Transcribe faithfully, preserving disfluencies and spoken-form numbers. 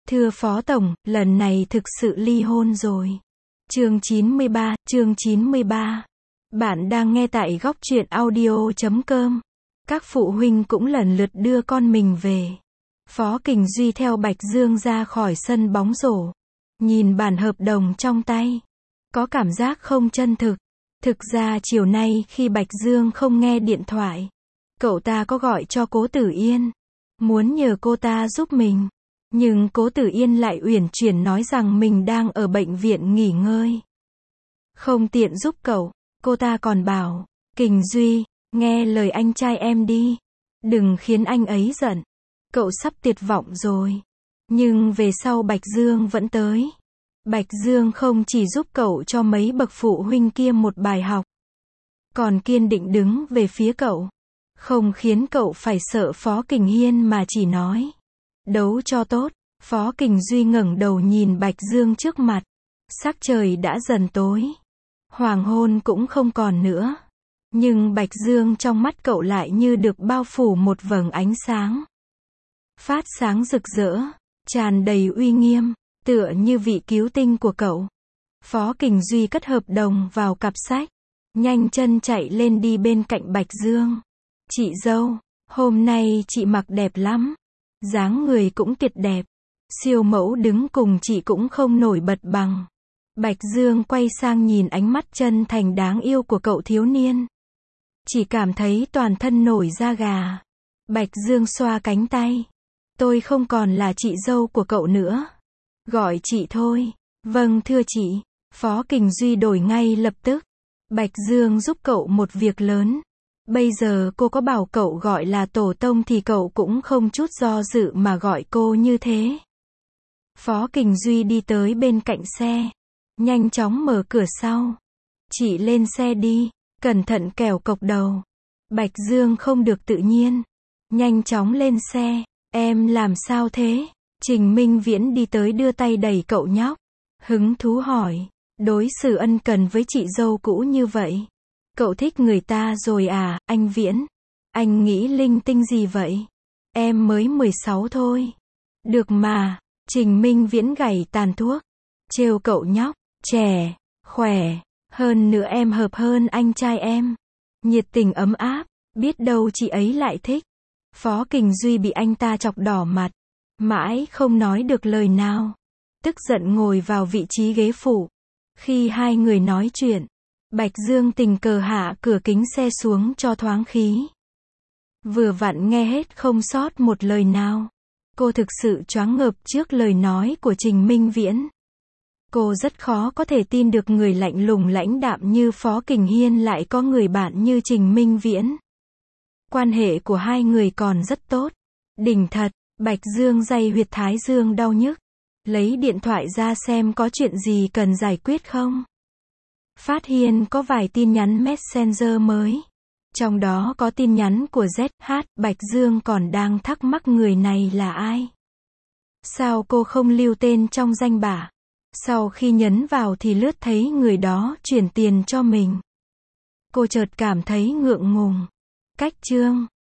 Thưa Phó Tổng, lần này thực sự ly hôn rồi. Chương chín mươi ba, chương chín mươi ba. Bạn đang nghe tại góc truyện audio chấm com. Các phụ huynh cũng lần lượt đưa con mình về. Phó Kình Duy theo Bạch Dương ra khỏi sân bóng rổ. Nhìn bản hợp đồng trong tay. Có cảm giác không chân thực. Thực ra chiều nay khi Bạch Dương không nghe điện thoại, cậu ta có gọi cho Cố Tử Yên. Muốn nhờ cô ta giúp mình. Nhưng Cố Tử Yên lại uyển chuyển nói rằng mình đang ở bệnh viện nghỉ ngơi. Không tiện giúp cậu. Cô ta còn bảo, Kình Duy, nghe lời anh trai em đi. Đừng khiến anh ấy giận. Cậu sắp tuyệt vọng rồi. Nhưng về sau Bạch Dương vẫn tới. Bạch Dương không chỉ giúp cậu cho mấy bậc phụ huynh kia một bài học, còn kiên định đứng về phía cậu. Không khiến cậu phải sợ Phó Kình Hiên mà chỉ nói, đấu cho tốt. Phó Kình Duy ngẩng đầu nhìn Bạch Dương trước mặt. Sắc trời đã dần tối. Hoàng hôn cũng không còn nữa. Nhưng Bạch Dương trong mắt cậu lại như được bao phủ một vầng ánh sáng. Phát sáng rực rỡ, tràn đầy uy nghiêm, tựa như vị cứu tinh của cậu. Phó Kình Duy cất hợp đồng vào cặp sách. Nhanh chân chạy lên đi bên cạnh Bạch Dương. Chị dâu, hôm nay chị mặc đẹp lắm. Dáng người cũng tuyệt đẹp. Siêu mẫu đứng cùng chị cũng không nổi bật bằng. Bạch Dương quay sang nhìn ánh mắt chân thành đáng yêu của cậu thiếu niên. Chỉ cảm thấy toàn thân nổi da gà. Bạch Dương xoa cánh tay. Tôi không còn là chị dâu của cậu nữa. Gọi chị thôi. Vâng thưa chị. Phó Kình Duy đổi ngay lập tức. Bạch Dương giúp cậu một việc lớn. Bây giờ cô có bảo cậu gọi là tổ tông thì cậu cũng không chút do dự mà gọi cô như thế. Phó Kình Duy đi tới bên cạnh xe. Nhanh chóng mở cửa sau. Chị lên xe đi. Cẩn thận kẻo cộc đầu. Bạch Dương không được tự nhiên. Nhanh chóng lên xe. Em làm sao thế? Trình Minh Viễn đi tới đưa tay đẩy cậu nhóc. Hứng thú hỏi. Đối xử ân cần với chị dâu cũ như vậy. Cậu thích người ta rồi à, anh Viễn? Anh nghĩ linh tinh gì vậy? Em mới mười sáu thôi. Được mà. Trình Minh Viễn gảy tàn thuốc. Trêu cậu nhóc. Trẻ, khỏe. Hơn nữa em hợp hơn anh trai em. Nhiệt tình ấm áp. Biết đâu chị ấy lại thích. Phó Kình Duy bị anh ta chọc đỏ mặt. Mãi không nói được lời nào. Tức giận ngồi vào vị trí ghế phụ. Khi hai người nói chuyện, Bạch Dương tình cờ hạ cửa kính xe xuống cho thoáng khí. Vừa vặn nghe hết không sót một lời nào. Cô thực sự choáng ngợp trước lời nói của Trình Minh Viễn. Cô rất khó có thể tin được người lạnh lùng lãnh đạm như Phó Kình Hiên lại có người bạn như Trình Minh Viễn. Quan hệ của hai người còn rất tốt. Đỉnh thật. Bạch Dương day huyệt thái dương đau nhức. Lấy điện thoại ra xem có chuyện gì cần giải quyết không. Phát hiện có vài tin nhắn Messenger mới. Trong đó có tin nhắn của Z H. Bạch Dương còn đang thắc mắc người này là ai. Sao cô không lưu tên trong danh bạ? Sau khi nhấn vào thì lướt thấy người đó chuyển tiền cho mình. Cô chợt cảm thấy ngượng ngùng. Cách chương.